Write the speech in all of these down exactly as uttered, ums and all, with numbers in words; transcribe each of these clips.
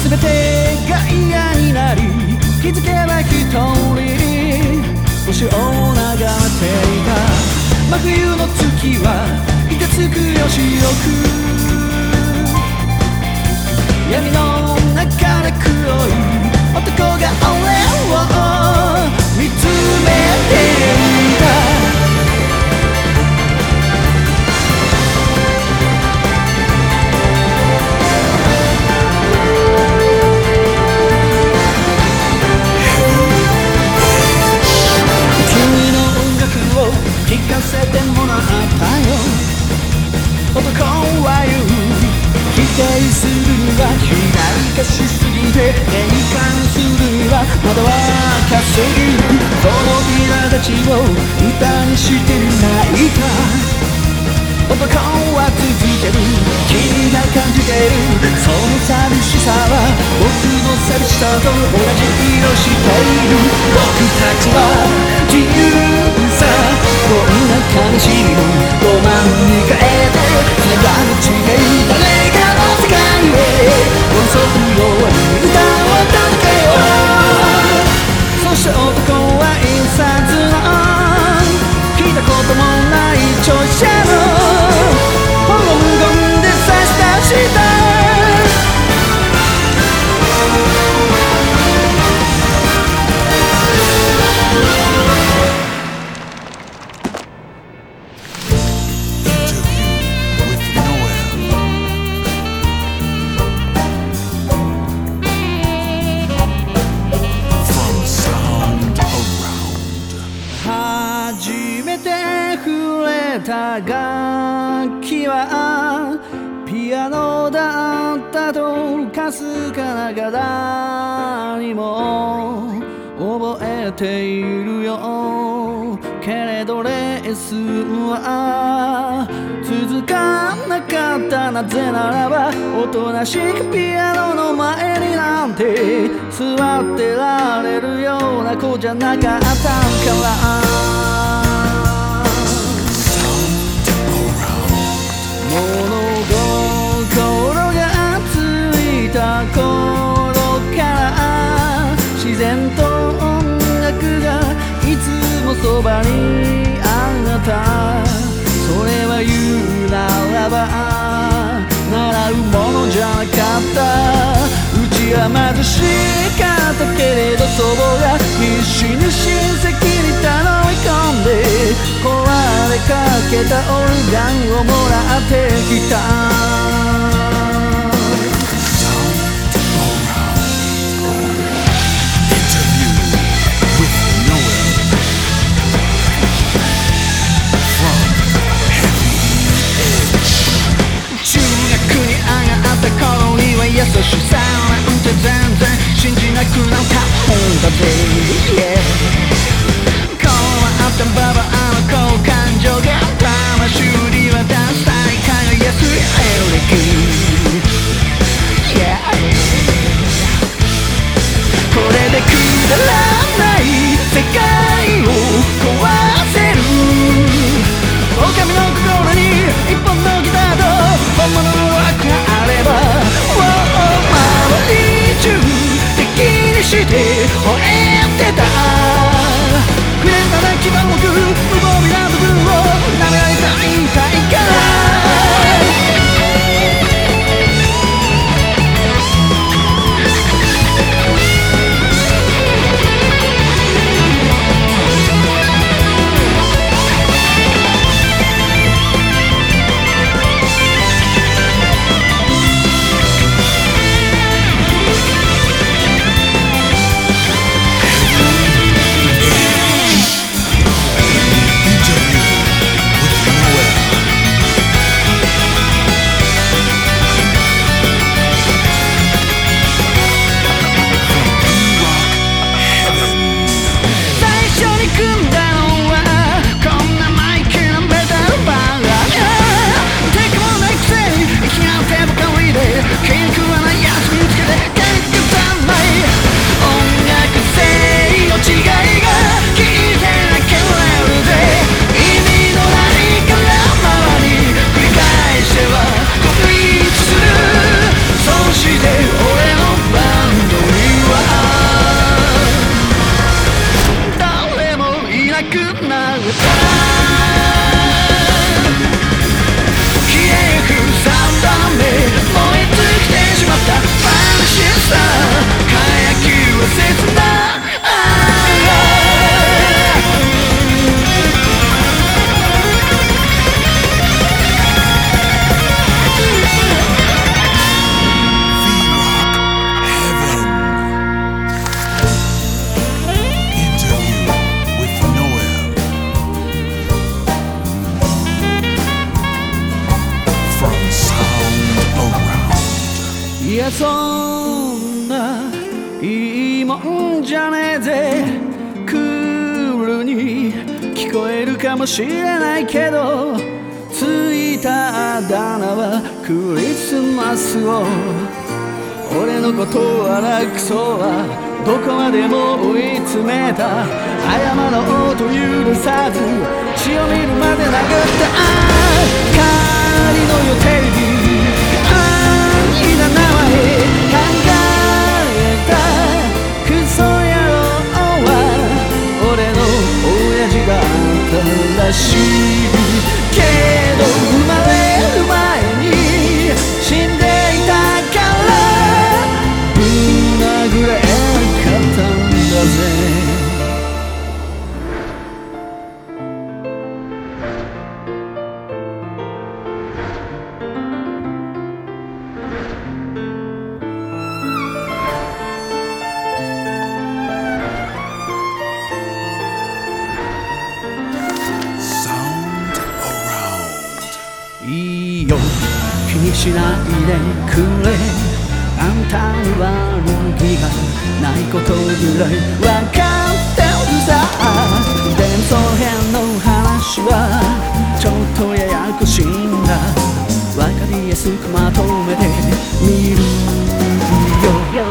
全てが嫌になり気づけば一人星を眺めていた。真冬の月はいてつくよ白く闇の中で黒い男が俺を見つめていた。聞かせてもらったよ。男は言う否定するには左かしすぎて変換するにはまだ若すぎる。この苛立ちを歌にしてないか。男は続ける君が感じてるその寂しさは僕の寂しさと同じ色している。僕たちは自由さこんな悲しみもロマンに変えて繋がる地平誰かの世界へ寄り添うように歌を届けよう。そして男は印刷の聞いたこともない著者の本言で差し出した。楽器はピアノだったとかすかながらにも覚えているよ。けれどレッスンは続かなかった。なぜならばおとなしくピアノの前になんて座ってられるような子じゃなかったから物心がついた頃から自然と音楽がいつもそばにあった。それは言うならば習うものじゃなかった。うちは貧しかったけれど祖母が必死に親戚に頼み込んで壊れかけたオルガンをもらってきた。中学に上がった頃には優しさなんて全然信じなくなったもんだぜ、yeah。 こうあったババアの好感情が魂に渡したい輝くエレキ、yeah。 これでくだらない世界を壊せる。狼の心に一本のギターと本物のロックがあれば、周り中敵にして吠えてた。不変な泣き場をく無防備な部分を舐められたいたいから。 いやそんないいもんじゃねえぜ。クールに聞こえるかもしれないけど、ついたあだ名はクリスマスを。俺のことを荒くそはどこまでも追い詰めた。謝ろうと許さず血を見るまで殴った。ああ仮の予定日、安易な名前考えたクソ野郎は俺の親父だったらしいけど、生まれる前に死んでいたからぶん殴れかったんだぜ。いいよ気にしないでくれ、あんたに悪気がないことぐらい分かってるさ。でもその辺の話はちょっとややこしいんだ。分かりやすくまとめてみるよ。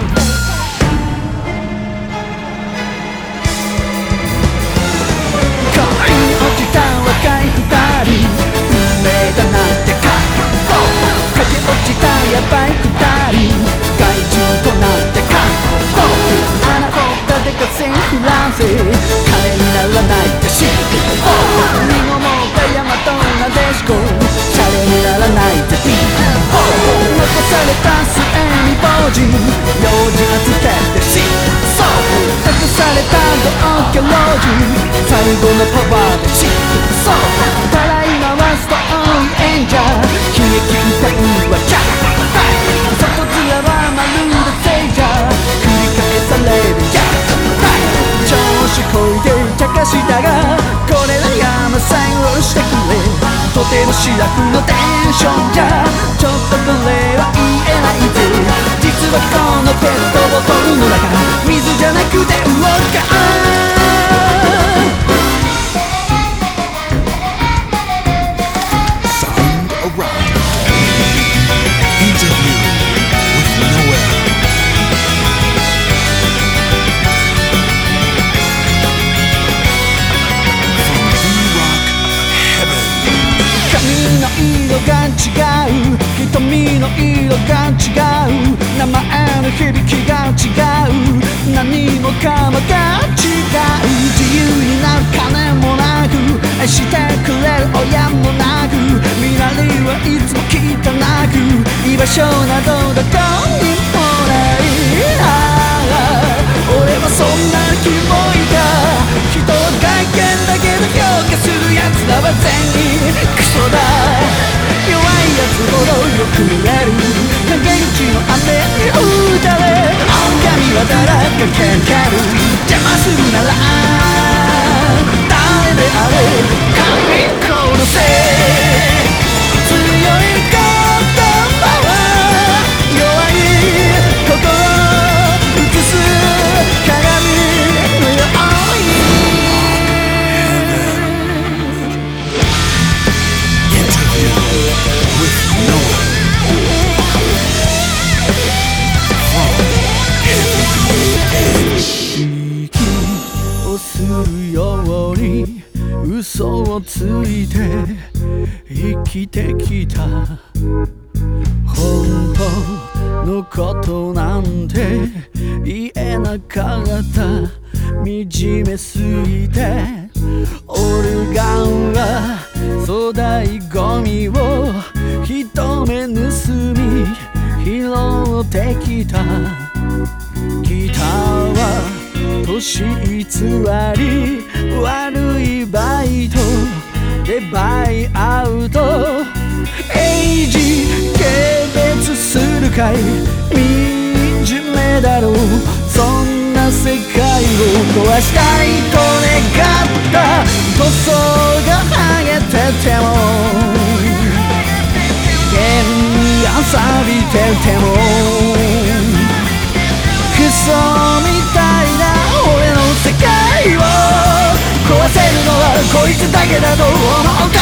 恋に落ちた若い二人、運命だなんてか駆け落ちたヤバい二人、怪獣となんてかあなたでかせんフランセ金にならないってし身ごもったヤマトなでしこシャレにならないってピ残された末に傍人用事がつけてし託された同居老人最後のパワーでしたらい回すと多い演者悲劇歌うわキャッ外面はまるで聖者繰り返されるキャッ調子こいて茶化したがこれら山さえをしてくれ、とてもシラフのテンションじゃちょっとこれは言えないぜ。実はこのペットボトルの中水じゃなくてウォッカ。色が違う瞳の色が違う名前の響きが違う何もかもが違う自由になる金もなく愛してくれる親もなく身なりはいつも汚く居場所などどこにもない俺はそんなキモいが人は外見だけど評価するやつらは全員クソだ。弱いやつほどよく見える陰口の雨に打たれ狼はだらかけける邪魔するなら誰であれ神殺せ強い言葉は弱い心映す鏡のように嘘をついて生きてきた本当のことなんて言えなかった惨めすぎてオルガンは粗大ゴミを一目盗み拾ってきたギターは年偽り悪いバイトでバイアウトエイジ軽蔑するかい惨めだろうそんな世界を壊したいと願った塗装が剥げてても現安錆びててもクソみたいな俺の世界を壊せるのはこいつだけだと思った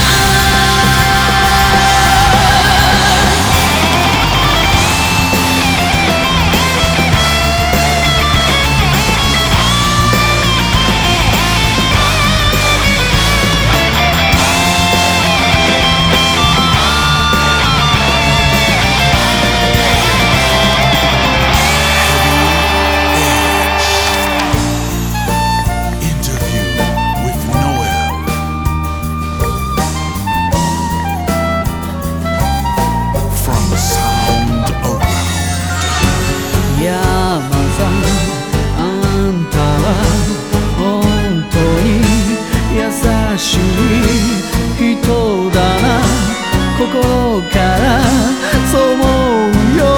心からそう思うよ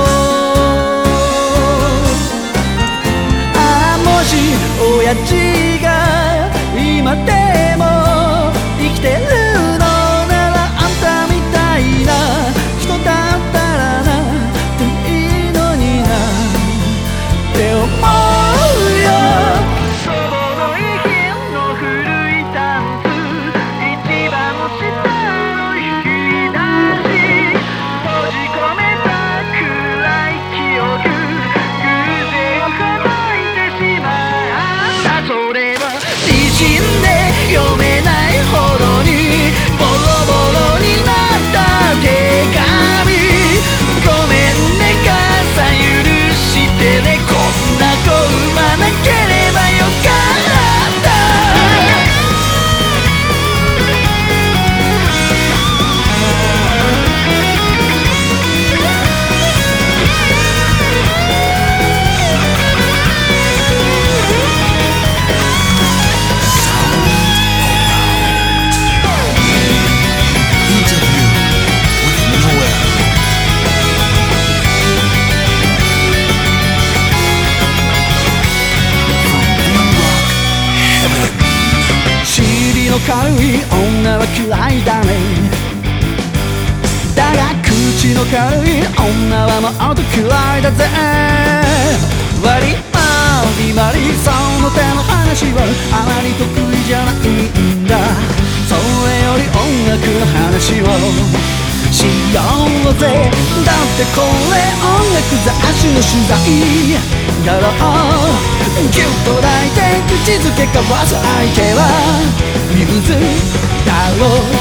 ああもし親父が今でも生きてるのならあんたみたいな人だったらなっていいのになって思うよ祖母の遺品の古いタンス一番下読めないほどにボロボロになった手紙ごめんね母さん許してねこんな子産まなければよかった軽い女は嫌いだねだが口の軽い女はもっと嫌いだぜ割り回りまりその手の話はあまり得意じゃないんだそれより音楽の話をしようぜだってこれ音楽雑誌の取材だろうギュッと抱いて口づけ交わす相手はミューズだろう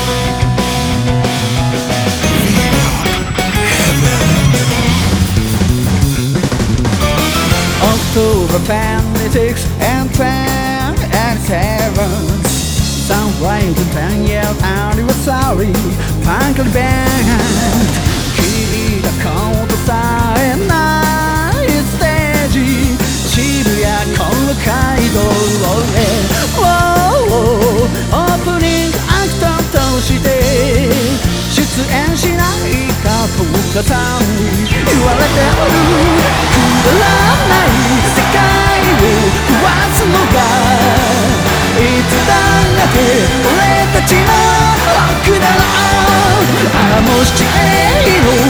October twenty-sixth and twenty-seventh Celebrate the ten year anniversary Punkly band 聞いたことさえないステージ渋谷公会堂へオープニングアクトとして出演しないかとかさんに言われておるくだらない世界を壊すのがいつだって俺たちのロックだろうああもし永遠の